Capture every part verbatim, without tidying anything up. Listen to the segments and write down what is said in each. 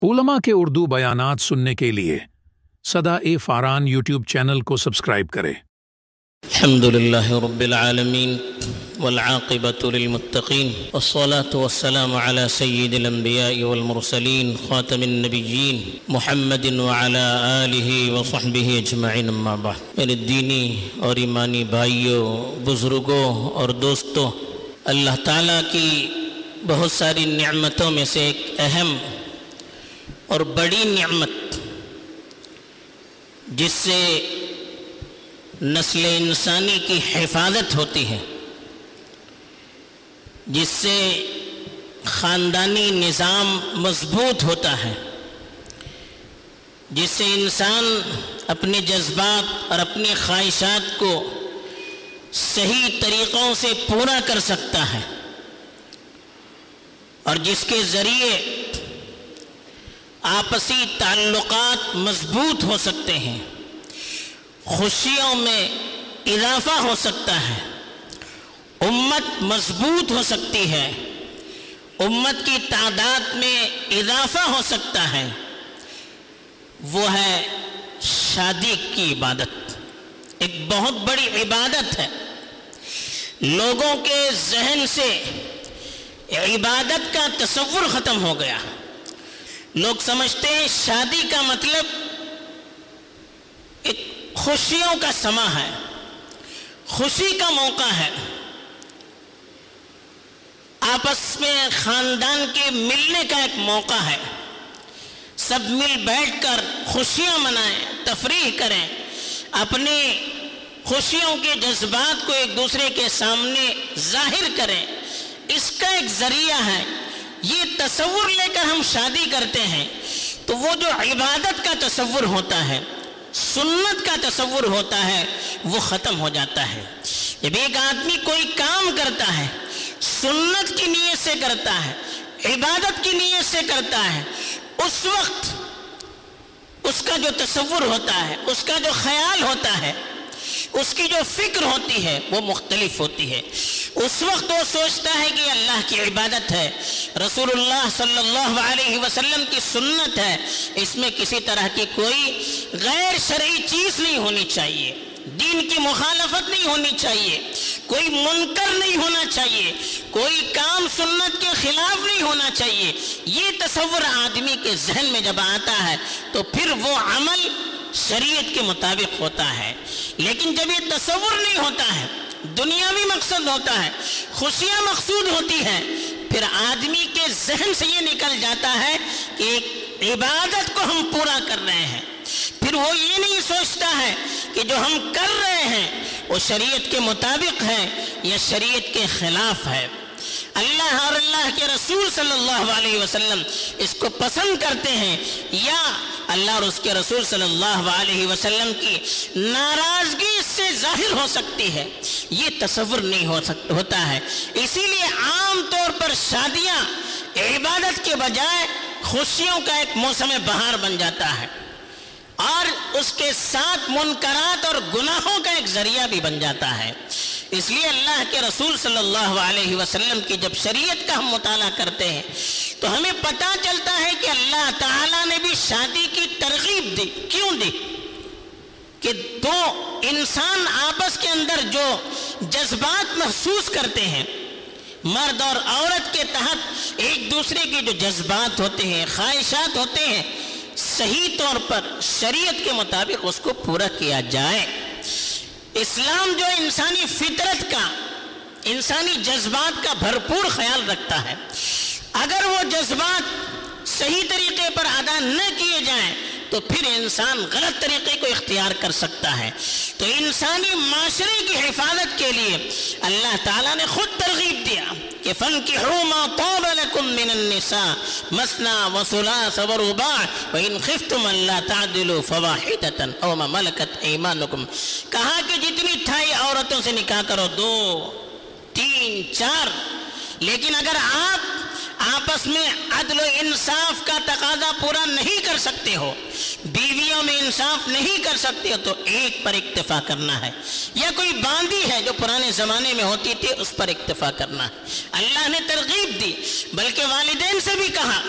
علماء کے اردو بیانات سننے کے لیے صدا فاران یوٹیوب چینل کو سبسکرائب کریں۔ الحمد لله رب العالمين والعاقبة للمتقين والصلاة والسلام على سيد الأنبياء والمرسلين خاتم النبيين محمد وعلى آله وصحبه أجمعين أما بعد۔ میرے دینی اور ایمانی بھائیوں، بزرگوں اور دوستوں، اللہ تعالیٰ کی بہت ساری نعمتوں میں سے ایک اہم اور بڑی نعمت جس سے نسل انسانی کی حفاظت ہوتی ہے، جس سے خاندانی نظام مضبوط ہوتا ہے، جس سے انسان اپنے جذبات اور اپنی خواہشات کو صحیح طریقوں سے پورا کر سکتا ہے، اور جس کے ذریعے آپسی تعلقات مضبوط ہو سکتے ہیں، خوشیوں میں اضافہ ہو سکتا ہے، امت مضبوط ہو سکتی ہے، امت کی تعداد میں اضافہ ہو سکتا ہے، وہ ہے شادی کی عبادت۔ ایک بہت بڑی عبادت ہے۔ لوگوں کے ذہن سے عبادت کا تصور ختم ہو گیا۔ لوگ سمجھتے ہیں شادی کا مطلب ایک خوشیوں کا سما ہے، خوشی کا موقع ہے، آپس میں خاندان کے ملنے کا ایک موقع ہے، سب مل بیٹھ کر خوشیاں منائیں، تفریح کریں، اپنی خوشیوں کے جذبات کو ایک دوسرے کے سامنے ظاہر کریں، اس کا ایک ذریعہ ہے۔ یہ تصور لے کر ہم شادی کرتے ہیں تو وہ جو عبادت کا تصور ہوتا ہے، سنت کا تصور ہوتا ہے، وہ ختم ہو جاتا ہے۔ جب ایک آدمی کوئی کام کرتا ہے، سنت کی نیت سے کرتا ہے، عبادت کی نیت سے کرتا ہے، اس وقت اس کا جو تصور ہوتا ہے، اس کا جو خیال ہوتا ہے، اس کی جو فکر ہوتی ہے وہ مختلف ہوتی ہے۔ اس وقت وہ سوچتا ہے کہ اللہ کی عبادت ہے، رسول اللہ صلی اللہ علیہ وسلم کی سنت ہے، اس میں کسی طرح کی کوئی غیر شرعی چیز نہیں ہونی چاہیے، دین کی مخالفت نہیں ہونی چاہیے، کوئی منکر نہیں ہونا چاہیے، کوئی کام سنت کے خلاف نہیں ہونا چاہیے۔ یہ تصور آدمی کے ذہن میں جب آتا ہے تو پھر وہ عمل شریعت کے مطابق ہوتا ہے۔ لیکن جب یہ تصور نہیں ہوتا ہے، دنیاوی مقصد ہوتا ہے، خوشیاں مقصود ہوتی ہیں، پھر آدمی کے ذہن سے یہ نکل جاتا ہے کہ ایک عبادت کو ہم پورا کر رہے ہیں، پھر وہ یہ نہیں سوچتا ہے کہ جو ہم کر رہے ہیں وہ شریعت کے مطابق ہے یا شریعت کے خلاف ہے۔ اللہ اور اللہ کے رسول صلی اللہ علیہ وسلم اس کو پسند کرتے ہیں یا اللہ اور اس کے رسول صلی اللہ علیہ وسلم کی ناراضگی اس سے ظاہر ہو سکتی ہے، یہ تصور نہیں ہو سکتا ہوتا ہے۔ اسی لیے عام طور پر شادیاں عبادت کے بجائے خوشیوں کا ایک موسم بہار بن جاتا ہے، اور اس کے ساتھ منکرات اور گناہوں کا ایک ذریعہ بھی بن جاتا ہے۔ اس لیے اللہ کے رسول صلی اللہ علیہ وسلم کی جب شریعت کا ہم مطالعہ کرتے ہیں تو ہمیں پتہ چلتا ہے کہ اللہ تعالیٰ نے بھی شادی کی ترغیب دی۔ کیوں دی؟ کہ دو انسان آپس کے اندر جو جذبات محسوس کرتے ہیں، مرد اور عورت کے تحت ایک دوسرے کے جو جذبات ہوتے ہیں، خواہشات ہوتے ہیں، صحیح طور پر شریعت کے مطابق اس کو پورا کیا جائے۔ اسلام جو انسانی فطرت کا، انسانی جذبات کا بھرپور خیال رکھتا ہے، اگر وہ جذبات صحیح طریقے پر ادا نہ کیے جائیں تو پھر انسان غلط طریقے کو اختیار کر سکتا ہے۔ تو انسانی معاشرے کی حفاظت کے لیے اللہ تعالیٰ نے خود ترغیب دیا کہ فَانْكِحُوا مَا طَابَ لَكُم مِّنَ النِّسَاءِ مَثْنَىٰ وَثُلَاثَ وَرُبَاعَ وَإِنْ خِفْتُمْ أَلَّا تَعْدِلُوا فَوَاحِدَةً أَوْ مَا مَلَكَتْ أَيْمَانُكُمْ۔ کہا کہ جتنی ٹھائی عورتوں سے نکاح کرو، دو، تین، چار، لیکن اگر آپ آپس میں عدل و انصاف کا تقاضا پورا نہیں کر سکتے ہو، بیویوں میں انصاف نہیں کر سکتے ہو، تو ایک پر اکتفا کرنا ہے، یا کوئی باندی ہے جو پرانے زمانے میں ہوتی تھی اس پر اکتفا کرنا ہے۔ اللہ نے ترغیب دی، بلکہ والدین سے بھی کہا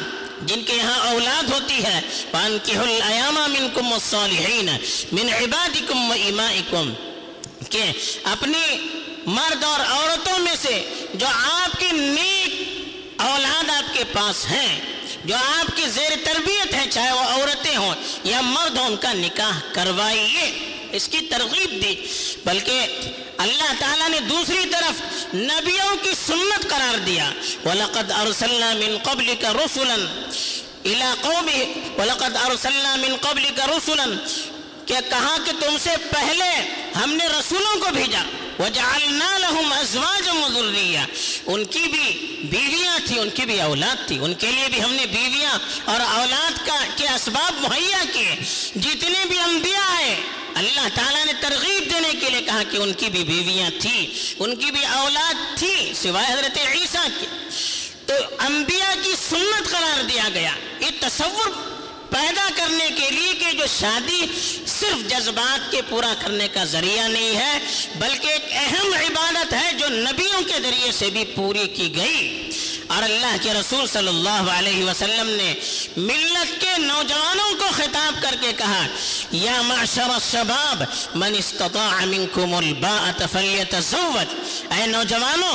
جن کے یہاں اولاد ہوتی ہے وَأَنكِحُوا الْأَيَامَ مِنكُمْ وَالصَّالِحِينَ مِنْ عِبَادِكُمْ وَإِمَائِكُمْ کہ اپنی مرد اور عورتوں میں سے جو آپ کی نیک اولاد آپ کے پاس ہیں، جو آپ کی زیر تربیت ہیں، چاہے وہ عورتیں ہوں یا مرد ہوں، ان کا نکاح کروائیے، اس کی ترغیب دی۔ بلکہ اللہ تعالیٰ نے دوسری طرف نبیوں کی سنت قرار دیا، وَلَقَدْ أَرْسَلْنَا مِن قَبْلِكَ رُسُلًا إِلَىٰ قَوْمِهِمْ وَلَقَدْ أَرْسَلْنَا مِن قَبْلِكَ رُسُلًا کہ کہا کہ تم سے پہلے ہم نے رسولوں کو بھیجا، وَجَعَلْنَا لَهُمْ أَزْوَاجًا وَذُرِّيَّةً ان کی بھی بیویاں تھی، ان کی بھی اولاد تھی، ان کے لیے بھی ہم نے بیویاں اور اولاد کا کے اسباب مہیا کیے۔ جتنے بھی انبیاء آئے اللہ تعالیٰ نے ترغیب دینے کے لیے کہا کہ ان کی بھی بیویاں تھی، ان کی بھی اولاد تھی سوائے حضرت عیسیٰ کے۔ تو انبیاء کی سنت قرار دیا گیا، یہ تصور پیدا کرنے کے لیے کہ جو شادی صرف جذبات کے پورا کرنے کا ذریعہ نہیں ہے بلکہ ایک اہم عبادت ہے جو نبیوں کے ذریعے سے بھی پوری کی گئی۔ اور اللہ کے رسول صلی اللہ علیہ وسلم نے ملت کے نوجوانوں کو خطاب کر کے کہا، یا معشر الشباب من استطاع منکم الباءۃ فلیتزوج، اے نوجوانوں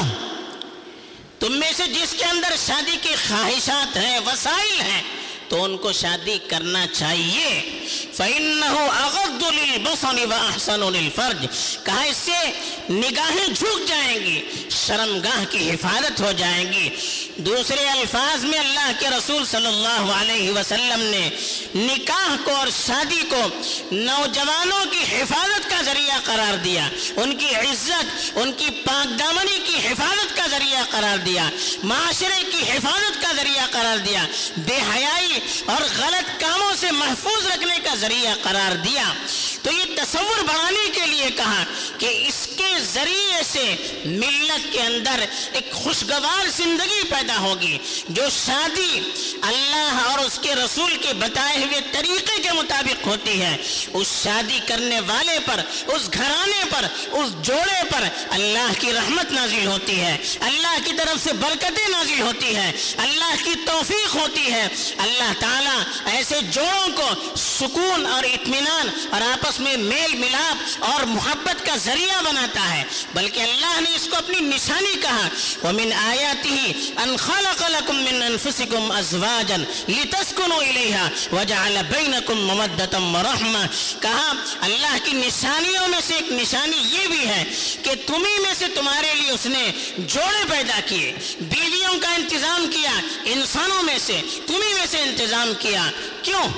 تم میں سے جس کے اندر شادی کی خواہشات ہیں، وسائل ہیں، تو ان کو شادی کرنا چاہیے۔ فَإِنَّهُ أَغَضُّ لِلْبَصَرِ وَأَحْسَنُ لِلْفَرْجِ، کہا اس سے نگاہیں جھک جائیں گی، شرمگاہ کی حفاظت ہو جائیں گی۔ دوسرے الفاظ میں اللہ کے رسول صلی اللہ علیہ وسلم نے نکاح کو اور شادی کو نوجوانوں کی حفاظت کا ذریعہ قرار دیا، ان کی عزت، ان کی پاک دامنی کی حفاظت کا ذریعہ قرار دیا، معاشرے کی حفاظت کا ذریعہ قرار دیا، بے حیائی اور غلط کاموں سے محفوظ رکھنے کا ذریعہ قرار دیا۔ تو یہ تصور بڑھانے کے لیے کہا کہ اس کے ذریعے سے ملت کے اندر ایک خوشگوار زندگی پیدا ہوگی۔ جو شادی اللہ اور اس کے رسول کے بتائے ہوئے طریقے کے مطابق ہوتی ہے، اس شادی کرنے والے پر، اس گھرانے پر، اس جوڑے پر اللہ کی رحمت نازل ہوتی ہے، اللہ کی طرف سے برکتیں نازل ہوتی ہے، اللہ کی توفیق ہوتی ہے۔ اللہ تعالیٰ ایسے جوڑوں کو سکون اور اطمینان اور آپس میں میل ملاپ اور محبت کا ذریعہ بناتا ہے، بلکہ اللہ نے اس کو اپنی نشانی کہا، وَمِنْ آيَاتِهِ أَنْ خَلَقَ لَكُم مِّنْ أَنفُسِكُمْ أَزْوَاجًا لِتَسْكُنُوا إِلَيْهَا وَجَعَلَ بَيْنَكُمْ مَوَدَّةً وَرَحْمَةً، کہا اللہ کی نشانیوں میں سے ایک نشانی یہ بھی ہے کہ تمہیں میں سے تمہارے لیے اس نے جوڑے پیدا کیے، بیویوں کا انتظام کیا، انسانوں میں سے تمہیں میں سے انتظام کیا۔ کیوں؟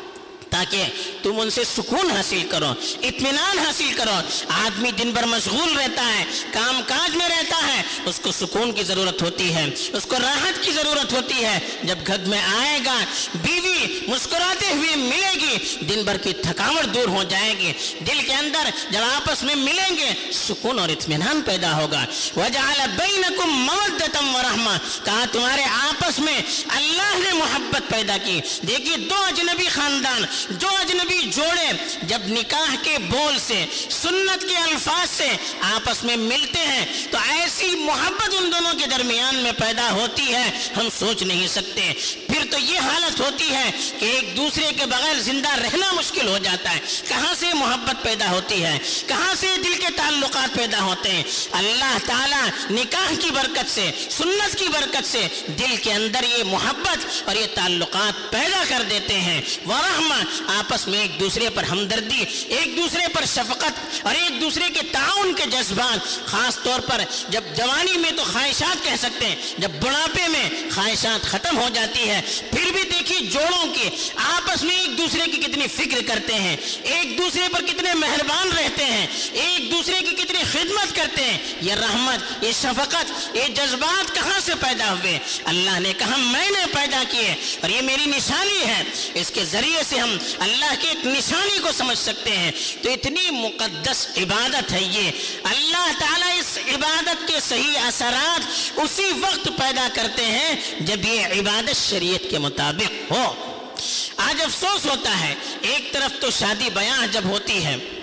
تاکہ تم ان سے سکون حاصل کرو، اطمینان حاصل کرو۔ آدمی دن بھر مشغول رہتا ہے، کام کاج میں رہتا ہے، اس کو سکون کی ضرورت ہوتی ہے، اس کو راحت کی ضرورت ہوتی ہے۔ جب گھر میں آئے گا بیوی مسکراتے ہوئے ملے گی، دن بھر کی تھکاوٹ دور ہو جائے گی، دل کے اندر جب آپس میں ملیں گے سکون اور اطمینان پیدا ہوگا۔ وَجَعَلَ بَيْنَكُمْ مَوَدَّةً وَرَحْمَةً، کہا تمہارے آپس میں اللہ نے محبت پیدا کی۔ دیکھیے دو اجنبی خاندان، جو اجنبی جوڑے جب نکاح کے بول سے، سنت کے الفاظ سے آپس میں ملتے ہیں تو ایسی محبت ان دونوں کے درمیان میں پیدا ہوتی ہے ہم سوچ نہیں سکتے۔ پھر تو یہ حالت ہوتی ہے کہ ایک دوسرے کے بغیر زندہ رہنا مشکل ہو جاتا ہے۔ کہاں سے محبت پیدا ہوتی ہے، کہاں سے دل کے تعلقات پیدا ہوتے ہیں؟ اللہ تعالیٰ نکاح کی برکت سے، سنت کی برکت سے دل کے اندر یہ محبت اور یہ تعلقات پیدا کر دیتے ہیں۔ ورحمہ، آپس میں ایک دوسرے پر ہمدردی، ایک دوسرے پر شفقت اور ایک دوسرے کے تعاون کے جذبات، خاص طور پر جب جوانی میں تو خواہشات کہہ سکتے ہیں، جب بڑھاپے میں خواہشات ختم ہو جاتی ہے، پھر بھی دیکھیے جوڑوں کی آپس میں ایک دوسرے کی کتنی فکر کرتے ہیں، ایک دوسرے پر کتنے مہربان رہتے ہیں، ایک دوسرے کی کتنی خدمت کرتے ہیں۔ یہ رحمت، یہ شفقت، یہ جذبات کہاں سے پیدا ہوئے؟ اللہ نے کہا میں نے پیدا کیے اور یہ میری نشانی ہے۔ اس کے ذریعے سے ہم اللہ کی ایک نشانی کو سمجھ سکتے ہیں۔ تو اتنی مقدس عبادت ہے یہ، اللہ تعالیٰ اس عبادت کے صحیح اثرات اسی وقت پیدا کرتے ہیں جب یہ عبادت شریعت کے مطابق ہو۔ آج افسوس ہوتا ہے، ایک طرف تو شادی بیاہ جب ہوتی ہے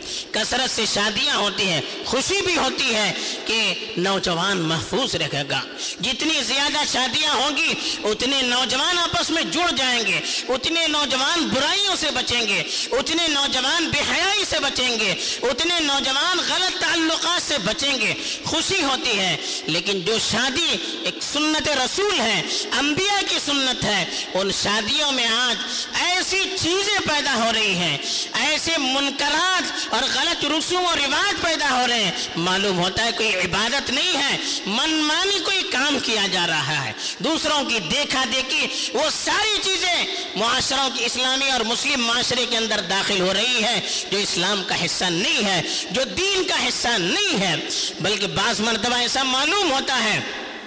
कसरत से शादियां होती हैं, खुशी भी होती है कि नौजवान महफूज रहेगा। जितनी ज़्यादा शादियां होंगी उतने नौजवान आपस में जुड़ जाएंगे, उतने नौजवान बुराइयों से बचेंगे, उतने नौजवान बेहयाई से बचेंगे, उतने नौजवान गलत ताल्लुकात से बचेंगे। खुशी होती है। लेकिन जो शादी एक सुन्नत रसूल है, अंबिया की सुन्नत है, उन शादियों में आज ऐसी चीजें पैदा हो रही हैं, ऐसे मुनकरात और गलत रसूम और रिवाज पैदा हो रहे हैं, मालूम होता है कोई इबादत नहीं है, मनमानी कोई काम किया जा रहा है, दूसरों की देखा देखी, वो सारी चीजें मुआशरों की इस्लामी और मुस्लिम माशरे के अंदर दाखिल हो रही है, जो इस्लाम का हिस्सा नहीं है, जो दीन का हिस्सा नहीं है। बल्कि बाज़ मर्तबा ऐसा मालूम होता है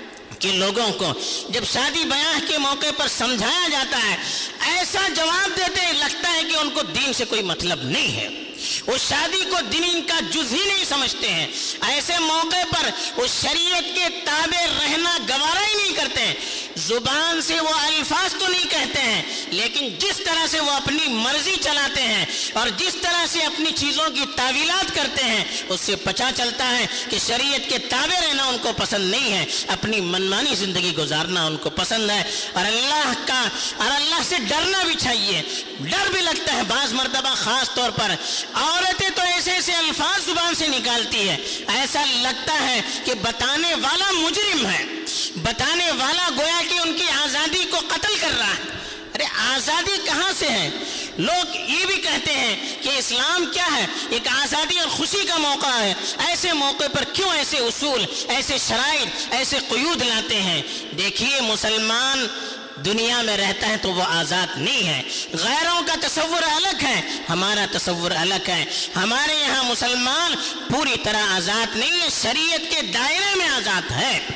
कि लोगों को जब शादी ब्याह के मौके पर समझाया जाता है, ऐसा जवाब देते हैं लगता है कि उनको दीन से कोई मतलब नहीं है, वो शादी को दीन का जुज़ ही नहीं समझते हैं। ऐसे मौके पर वो शरीयत के ताबे रहना गवारा ही नहीं करते हैं। जुबान से वो अल्फाज तो नहीं कहते हैं, लेकिन जिस तरह से वो अपनी मर्जी चलाते हैं और जिस तरह से अपनी चीज़ों की तावीलात करते हैं, उससे पता चलता है कि शरीयत के ताबे रहना उनको पसंद नहीं है, अपनी मनमानी ज़िंदगी गुजारना उनको पसंद है। और अल्लाह का और अल्लाह से डरना भी चाहिए। डर भी लगता है बाज़ मर्तबा ख़ास तौर पर औरतें तो ऐसे ऐसे अल्फाज जुबान से निकालती है, ऐसा लगता है कि बताने वाला मुजरिम है, बताने वाला गोया कि उनकी आज़ादी को कत्ल कर रहा है। अरे आज़ादी कहाँ से है? लोग ये भी कहते हैं कि इस्लाम क्या है, एक आज़ादी और खुशी का मौका है। ऐसे मौके पर क्यों ऐसे उसूल, ऐसे शराइत, ऐसे क़ुयूद लाते हैं? देखिए, मुसलमान दुनिया में रहता है तो वो आज़ाद नहीं है। गैरों का तसव्वुर अलग है, हमारा तसव्वुर अलग है। हमारे यहाँ मुसलमान पूरी तरह आज़ाद नहीं है, शरीयत के दायरे में आज़ाद है,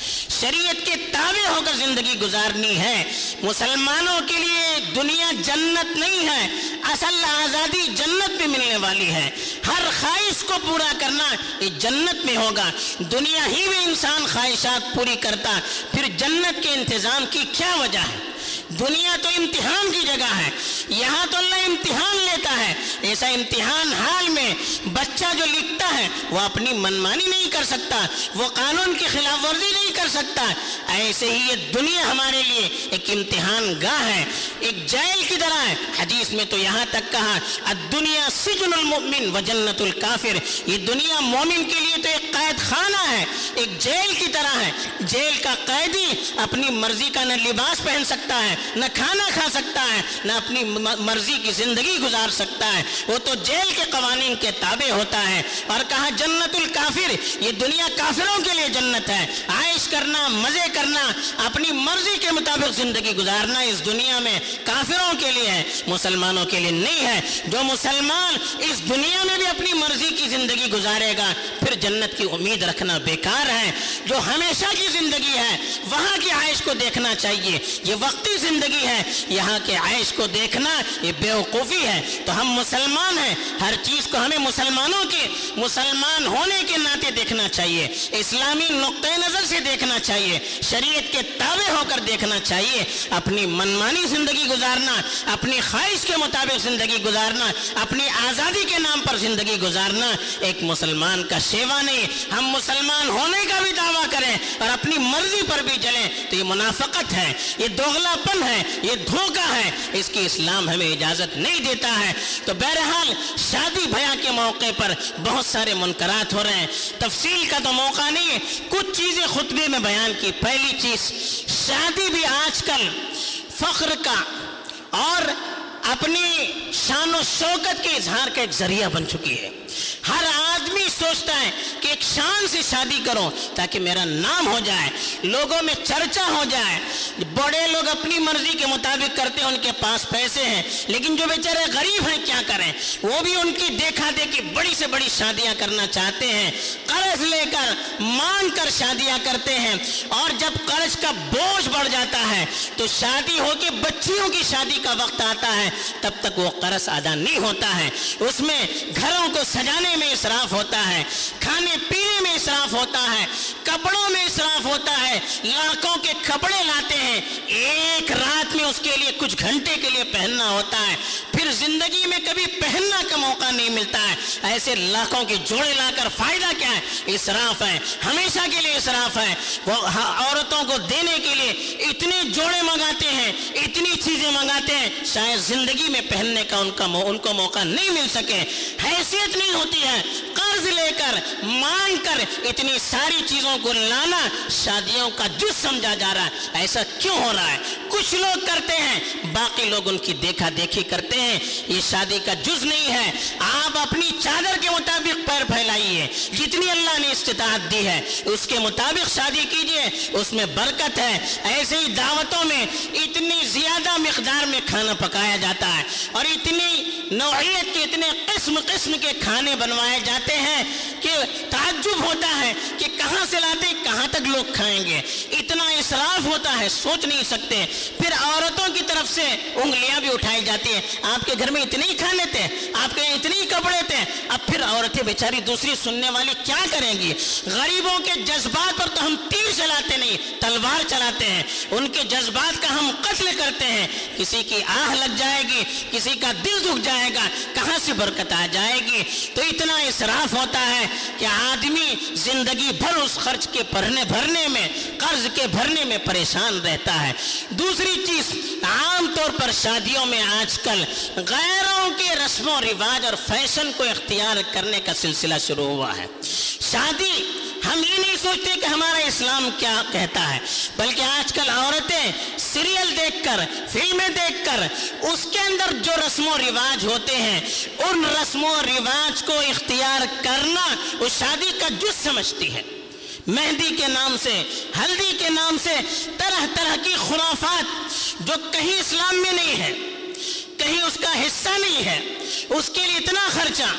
शरीयत के ताबे होकर जिंदगी गुजारनी है। मुसलमानों के लिए दुनिया जन्नत नहीं है, असल आज़ादी जन्नत में मिलने वाली है। हर ख्वाहिश को पूरा करना ये जन्नत में होगा। दुनिया ही में इंसान ख्वाहिशात पूरी करता, फिर जन्नत के इंतज़ाम की क्या वजह है? दुनिया तो इम्तिहान की जगह है, यहाँ तो अल्लाह इम्तिहान लेता है। ऐसा इम्तिहान हाल में बच्चा जो लिखता है वो अपनी मनमानी नहीं कर सकता, वो कानून की खिलाफ वर्जी नहीं कर सकता। ऐसे ही ये दुनिया हमारे लिए एक इम्तिहान गाह है, एक जेल की तरह है। हदीस में तो यहाँ तक कहा, अद्दुनिया सिजनुल मुमिन व जन्नतुल काफिर, ये दुनिया मोमिन के लिए तो एक कैद खाना है, एक जेल की तरह है। जेल का कैदी अपनी मर्जी का न लिबास पहन सकता है, न खाना खा सकता है, न अपनी मर्जी की जिंदगी गुजार सकता है, वो तो जेल के कवानीन के ताबे होता है। और कहा जन्नतुल काफिर, ये दुनिया काफिरों के लिए जन्नत है। आयश करना, मजे करना, अपनी मर्जी के मुताबिक जिंदगी गुजारना इस दुनिया में काफिरों के लिए है, मुसलमानों के लिए नहीं है। जो मुसलमान इस दुनिया में भी अपनी मर्जी की जिंदगी गुजारेगा, फिर जन्नत की उम्मीद रखना बेकार है। जो हमेशा की जिंदगी है वहां की आयश को देखना चाहिए, ये वक्ती जिंदगी है, यहाँ के आयश को देखना ये बेवकूफ़ी है। तो हम मुसलमान हैं, हर चीज़ को हमें मुसलमानों के मुसलमान होने के नाते देखना चाहिए, इस्लामी नुक्ते नज़र से देखना चाहिए, शरीयत के ताबे होकर देखना चाहिए। अपनी मनमानी ज़िंदगी गुजारना, अपनी ख्वाहिश के मुताबिक ज़िंदगी गुजारना, अपनी आज़ादी के नाम पर ज़िंदगी गुजारना एक मुसलमान का शेवा नहीं। हम मुसलमान होने का भी दावा करें और अपनी मर्जी पर भी चलें तो ये मुनाफिकत है, ये दोगलापन है, ये धोखा है, इसकी इस्लाम हमें इजाज़त नहीं देता है। तो बहरहाल शादी ब्याह के मौके पर बहुत सारे मुनकरात हो रहे हैं, तफसील का तो मौका नहीं है, कुछ चीज़ें खुतबे में बयान की। पहली चीज़, शादी भी आजकल फ़ख्र का और अपनी शान और शौकत के इजहार का एक जरिया बन चुकी है। हर आदमी सोचता है कि एक शान से शादी करो ताकि मेरा नाम हो जाए, लोगों में चर्चा हो जाए। बड़े लोग अपनी मर्जी के मुताबिक करते हैं, उनके पास पैसे हैं, लेकिन जो बेचारे गरीब हैं क्या करें, वो भी उनकी देखा देखी बड़ी से बड़ी शादियां करना चाहते हैं, कर्ज लेकर मांग कर शादियां करते हैं। और जब कर्ज का बोझ बढ़ जाता है तो शादी होके बच्चियों की शादी का वक्त आता है, तब तक वो कर्ज अदा नहीं होता है। उसमें घरों को सजाने में इसराफ होता है, खाने पीने में इसराफ होता है, कपड़ों में इसराफ होता है। लाखों के कपड़े लाते हैं, एक रात में उसके लिए कुछ घंटे के लिए पहनना होता है, फिर जिंदगी में कभी पहनना का मौका नहीं मिलता है, ऐसे लाखों के जोड़े लाकर फायदा क्या है? इसराफ है, हमेशा के लिए इसराफ है। वो औरतों को देने के लिए इतने जोड़े मंगाते हैं, इतनी चीजें मंगाते हैं, शायद जिंदगी में पहनने का उनका उनको मौका नहीं मिल सके। हैसियत नहीं होती है, कर्ज लेकर मांग कर इतनी सारी चीजों को लाना शादियों का जुज समझा जा रहा है। ऐसा क्यों हो रहा है? कुछ लोग करते हैं, बाकी लोग उनकी देखा देखी करते हैं। ये शादी का जुज नहीं है। आप अपनी चादर के मुताबिक पैर फैलाइए, जितनी अल्लाह ने इस्तिताअत दी है उसके मुताबिक शादी कीजिए, उसमें बरकत है। ऐसे ही दावतों में इतनी ज्यादा मिकदार में खाना पकाया जाता है और इतनी नौइयत के इतने किस्म किस्म के खाने बनवाए जाते हैं कि ताज्जुब होता है कि कहां से लाते, कहां तक लोग खाएंगे। इतना इसराफ होता है, सोच नहीं सकते। फिर औरतों की तरफ से उंगलियां भी उठाई जाती है, आपके घर में इतने ही खाने थे, आपके यहाँ इतने ही कपड़े थे। अब फिर औरतें बेचारी दूसरी सुनने वाली क्या करेंगी? गरीबों के जज्बात पर तो हम तीर चलाते नहीं, तलवार चलाते हैं। उनके जज्बात का हम कत्ल करते हैं। किसी की आह लग जाएगी, किसी का दिल दुख जाएगा, कहां से बरकत आ जाएगी? तो इतना इसराफ होता है कि आदमी जिंदगी भर उस खर्च के भरने भरने में, कर्ज के भरने में परेशान रहता है। दूसरी चीज, आमतौर पर शादियों में आजकल गैरों के रस्मों रिवाज और फैशन को इख्तियार करने का सिलसिला शुरू हुआ है। शादी हम ये नहीं सोचते कि हमारा इस्लाम क्या कहता है, बल्कि आजकल औरतें सीरियल देखकर, फिल्में देखकर उसके अंदर जो रस्मों रिवाज होते हैं उन रस्मों रिवाज को इख्तियार करना वो शादी का जुज समझती है। मेहंदी के नाम से, हल्दी के नाम से तरह तरह की खुराफात जो कहीं इस्लाम में नहीं है, कहीं उसका हिस्सा नहीं है, उसके लिए इतना खर्चा,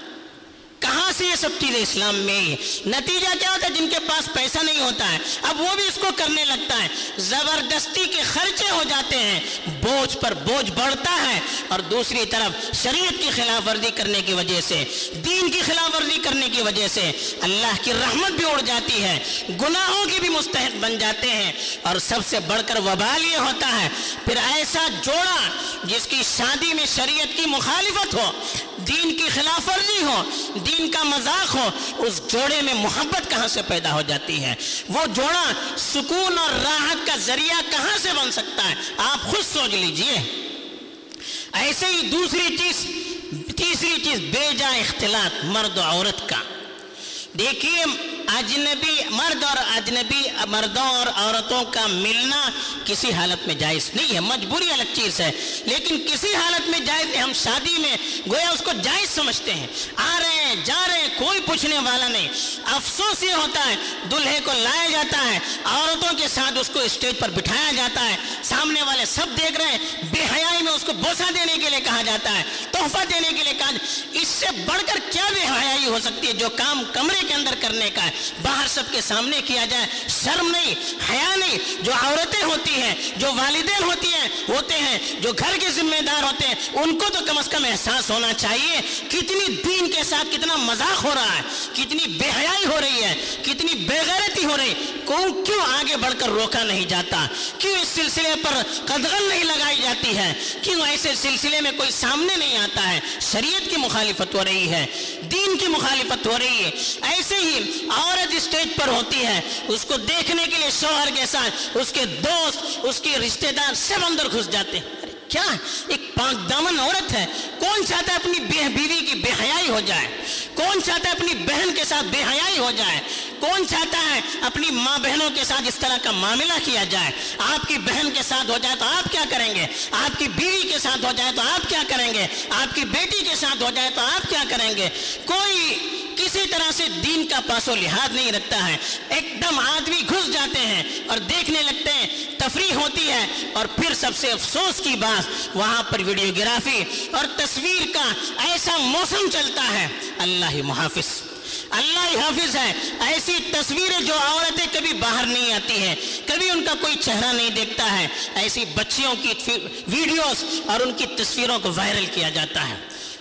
कहां से ये सब चीजें इस्लाम में ही? नतीजा क्या होता है? जिनके पास पैसा नहीं होता है अब वो भी इसको करने लगता है, जबरदस्ती के खर्चे हो जाते हैं, बोझ पर बोझ बढ़ता है। और दूसरी तरफ शरीयत की खिलाफ वर्जी करने की वजह से, दीन की खिलाफ वर्जी करने की वजह से अल्लाह की रहमत भी उड़ जाती है, गुनाहों के भी मुस्तहिक बन जाते हैं। और सबसे बढ़कर वबाल ये होता है, फिर ऐसा जोड़ा जिसकी शादी में शरीयत की मुखालिफत हो, दीन की खिलाफ वर्जी हो, दीन का मजाक हो, उस जोड़े में मोहब्बत कहां से पैदा हो जाती है? वो जोड़ा सुकून और राहत का जरिया कहां से बन सकता है? आप खुद सोच लीजिए। ऐसे ही दूसरी चीज, तीसरी चीज, बेजा इख्तिलात मर्द और औरत का। देखिए, अजनबी मर्द और अजनबी मर्दों और औरतों का मिलना किसी हालत में जायज नहीं है, मजबूरी अलग चीज है, लेकिन किसी हालत में जायज नहीं। हम शादी में गोया उसको जायज समझते हैं, आ रहे हैं, जा रहे हैं, कोई पूछने वाला नहीं। अफसोस ये होता है, दुल्हे को लाया जाता है, औरतों के साथ उसको स्टेज पर बिठाया जाता है, सामने वाले सब देख रहे हैं, बेहयाई में उसको बोसा देने के लिए कहा जाता है, तोहफा देने के लिए कहा। इससे बढ़कर क्या बेहयाई हो सकती है? जो काम कमरे के अंदर करने का है बाहर सबके सामने किया जाए, शर्म नहीं, हया नहीं। जो औरतें होती हैं, जो वालिदैन होती हैं, होते हैं, जो घर के जिम्मेदार होते हैं, उनको तो कम से कम एहसास होना चाहिए कितनी दीन के साथ कितना मजाक हो रहा है, कितनी बेहयाई हो रही है, कितनी बेगैरती हो रही। कौन क्यों आगे बढ़कर रोका नहीं जाता? क्यों इस सिलसिले पर कदगन नहीं लगाई जाती है? क्यों ऐसे सिलसिले में कोई सामने नहीं आता है? शरीयत की मुखालिफत हो रही है, दीन की मुखालिफत हो रही है। ऐसे ही औरत स्टेज पर होती है, उसको देखने के लिए शौहर के साथ उसके दोस्त, उसके रिश्तेदार सब अंदर घुस जाते हैं। अरे क्या, एक पाक दामन औरत है, कौन चाहता है अपनी बीवी की बेहयाई हो जाए? कौन चाहता है अपनी बहन के साथ बेहयाई हो जाए? कौन चाहता है अपनी माँ बहनों के साथ इस तरह का मामला किया जाए? आपकी बहन के साथ हो जाए तो आप क्या करेंगे? आपकी बीवी के साथ हो जाए तो आप क्या करेंगे? आपकी बेटी के साथ हो जाए तो आप क्या करेंगे? कोई किसी तरह से दीन का पासो लिहाज नहीं रखता है। एकदम आदमी घुस जाते हैं और देखने लगते हैं, तफरीह होती है। और फिर सबसे अफसोस की बात, वहां पर वीडियोग्राफी और तस्वीर का ऐसा मौसम चलता है, अल्लाह ही मुहाफिज, अल्लाह ही हाफिज है। ऐसी तस्वीरें जो औरतें कभी बाहर नहीं आती हैं, कभी उनका कोई चेहरा नहीं देखता है, ऐसी बच्चियों की वीडियोस और उनकी तस्वीरों को वायरल किया जाता है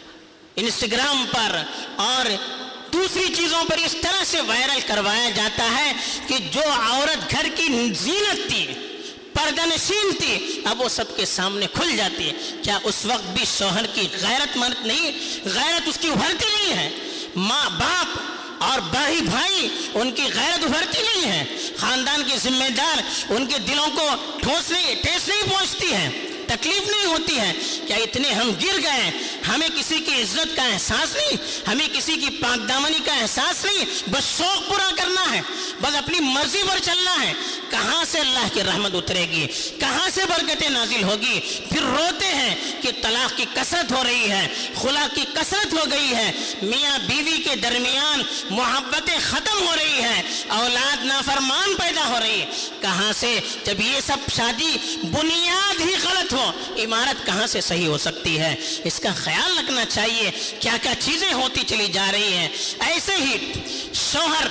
इंस्टाग्राम पर और दूसरी चीजों पर। इस तरह से वायरल करवाया जाता है कि जो औरत घर की जीनत थी, पर्दानशीन थी, अब वो सबके सामने खुल जाती है। क्या उस वक्त भी शौहर की गैरत मर्द नहीं, गैरत उसकी उभरती नहीं है? माँ बाप और भाई भाई उनकी गैरत उभरती नहीं है? खानदान के जिम्मेदार उनके दिलों को ठोस नहीं ठेस नहीं पहुंचती है, तकलीफ नहीं होती है? क्या इतने हम गिर गए, हमें किसी की इज्जत का एहसास नहीं, हमें किसी की पाकदामनी का एहसास नहीं, बस शौक पूरा करना है, बस अपनी मर्जी पर चलना है। कहां से अल्लाह की रहमत उतरेगी, कहां से बरकतें नाजिल होगी? फिर रोते हैं कि तलाक की कसरत हो रही है, खुला की कसरत हो गई है, मियाँ बीवी के दरमियान मोहब्बतें खत्म हो रही है, औलाद नाफरमान पैदा हो रही है। कहां से? जब ये सब शादी बुनियाद ही गलत हो, इमारत कहां से सही हो सकती है? इसका ख्याल रखना चाहिए। क्या क्या चीजें होती चली जा रही हैं। ऐसे ही शौहर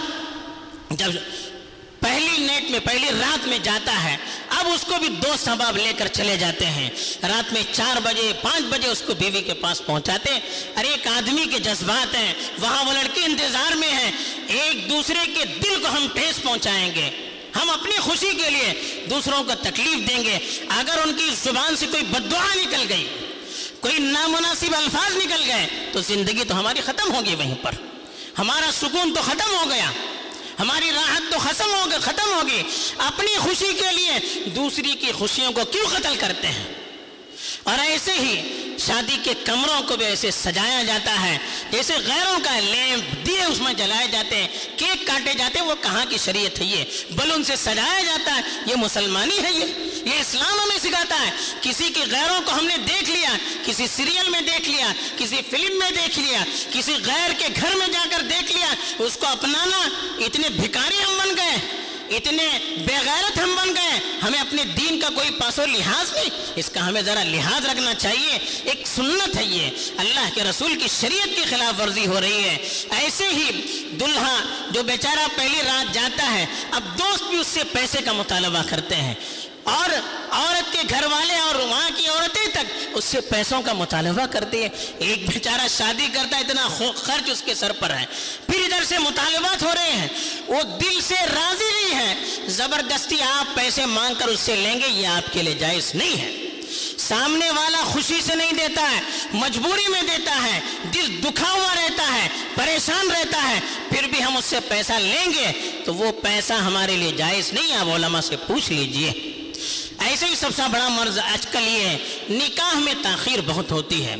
जब पहली नेट में पहली रात में जाता है, अब उसको भी दो सबब लेकर चले जाते हैं। रात में चार बजे पांच बजे उसको बीवी के पास पहुंचाते। अरे एक आदमी के जज्बात हैं, वहां वो लड़की इंतजार में है, एक दूसरे के दिल को हम ठेस पहुंचाएंगे, हम अपनी खुशी के लिए दूसरों को तकलीफ देंगे। अगर उनकी जुबान से कोई बद्दुआ निकल गई, कोई नामुनासिब अल्फाज निकल गए, तो जिंदगी तो हमारी खत्म होगी, वहीं पर हमारा सुकून तो खत्म हो गया, हमारी राहत तो खत्म हो गई खत्म होगी। अपनी खुशी के लिए दूसरी की खुशियों को क्यों कत्ल करते हैं? और ऐसे ही शादी के कमरों को भी ऐसे सजाया जाता है जैसे गैरों का लैंप दिए उसमें जलाए जाते हैं, केक काटे जाते हैं। वो कहाँ की शरीयत है? ये बलून से सजाया जाता है, ये मुसलमानी है? ये ये इस्लाम हमें सिखाता है। किसी के गैरों को हमने देख लिया, किसी सीरियल में देख लिया, किसी फिल्म में देख लिया, किसी गैर के घर में जाकर देख लिया, उसको अपनाना, इतने भिखारी हम बन गए, इतने बेगैरत हम बन गए, हमें अपने दीन का कोई पासो लिहाज नहीं। इसका हमें जरा लिहाज रखना चाहिए। एक सुन्नत है, ये अल्लाह के रसूल की शरीयत की खिलाफ वर्जी हो रही है। ऐसे ही दुल्हा जो बेचारा पहली रात जाता है, अब दोस्त भी उससे पैसे का मुतालबा करते हैं, और औरत के घर वाले और वहाँ की औरतें तक उससे पैसों का मुतालबा करती है। एक बेचारा शादी करता है, इतना खर्च उसके सर पर है, फिर इधर से मुतालबात हो रहे हैं, वो दिल से राजी नहीं है, जबरदस्ती आप पैसे मांग कर उससे लेंगे, ये आपके लिए जायज नहीं है। सामने वाला खुशी से नहीं देता है, मजबूरी में देता है, दिल दुखा हुआ रहता है, परेशान रहता है, फिर भी हम उससे पैसा लेंगे तो वो पैसा हमारे लिए जायज नहीं है। आप उलमा से पूछ लीजिए। ऐसे ही सबसे बड़ा मर्ज आजकल ये है, निकाह में ताखीर बहुत होती है।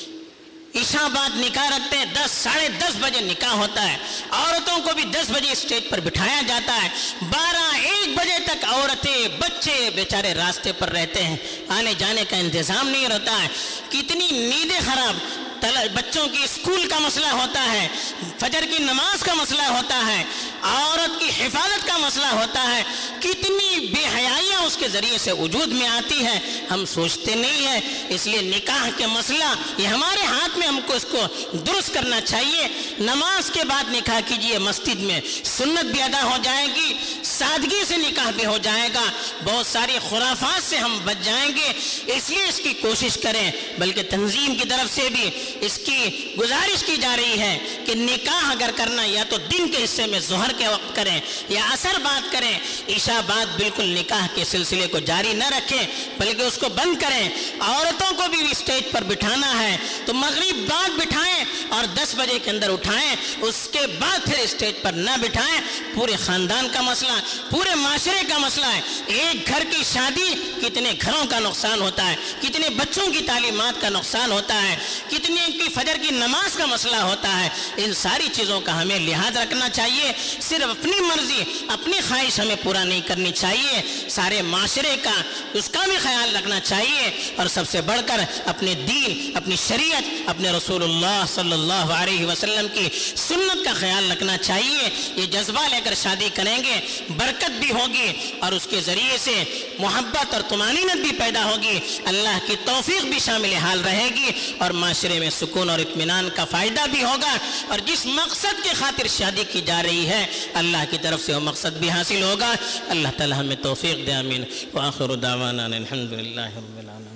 इशा बाद निकाह रखते हैं, दस साढ़े दस बजे निकाह होता है, औरतों को भी दस बजे स्टेज पर बिठाया जाता है, बारह एक बजे तक औरतें बच्चे बेचारे रास्ते पर रहते हैं, आने जाने का इंतजाम नहीं रहता है। कितनी नींदें खराब, बच्चों की स्कूल का मसला होता है, फजर की नमाज का मसला होता है, औरत की हिफाजत का मसला होता है, कितनी बेहयाइयाँ उसके ज़रिए से वजूद में आती है, हम सोचते नहीं हैं। इसलिए निकाह के मसला ये हमारे हाथ में, हमको इसको दुरुस्त करना चाहिए। नमाज के बाद निकाह कीजिए मस्जिद में, सुन्नत भी अदा हो जाएगी, सादगी से निकाह भी हो जाएगा, बहुत सारी खुराफात से हम बच जाएंगे। इसलिए इसकी कोशिश करें, बल्कि तंजीम की तरफ से भी इसकी गुजारिश की जा रही है कि निकाह अगर करना या तो दिन के हिस्से में जोहर के वक्त करें या असर बाद करें, ईशा बाद बिल्कुल निकाह के सिलसिले को जारी न रखें, बल्कि उसको बंद करें। औरतों को भी स्टेज पर बिठाना है तो मगरिब बाद बिठाएं और दस बजे के अंदर उठाएं, उसके बाद फिर स्टेज पर न बिठाएं। पूरे खानदान का मसला, पूरे माशरे का मसला है। एक घर की शादी, कितने घरों का नुकसान होता है, कितने बच्चों की तालीमात का नुकसान होता है, कितने की फजर की नमाज का मसला होता है। इन सारी चीज़ों का हमें लिहाज रखना चाहिए। सिर्फ अपनी मर्जी, अपनी ख्वाहिश हमें पूरा नहीं करनी चाहिए, सारे माशरे का उसका भी ख्याल रखना चाहिए। और सबसे बढ़कर अपने दीन, अपनी शरीयत, अपने रसूलुल्लाह सल्लल्लाहु अलैहि वसल्लम की सुन्नत का ख्याल रखना चाहिए। ये जज्बा लेकर शादी करेंगे, बरकत भी होगी और उसके ज़रिए से मोहब्बत और तुमानीनत भी पैदा होगी, अल्लाह की तौफीक भी शामिल हाल रहेगी और माशरे में सुकून और इत्मीनान का फ़ायदा भी होगा। और जिस मकसद के खातिर शादी की जा रही है, अल्लाह की तरफ से वो मकसद भी हासिल होगा। अल्लाह ताला हमें तौफीक दे, आमीन। व आखिरु दावाना अनिल हम्दुलिल्लाहि रब्बिल आलमीन।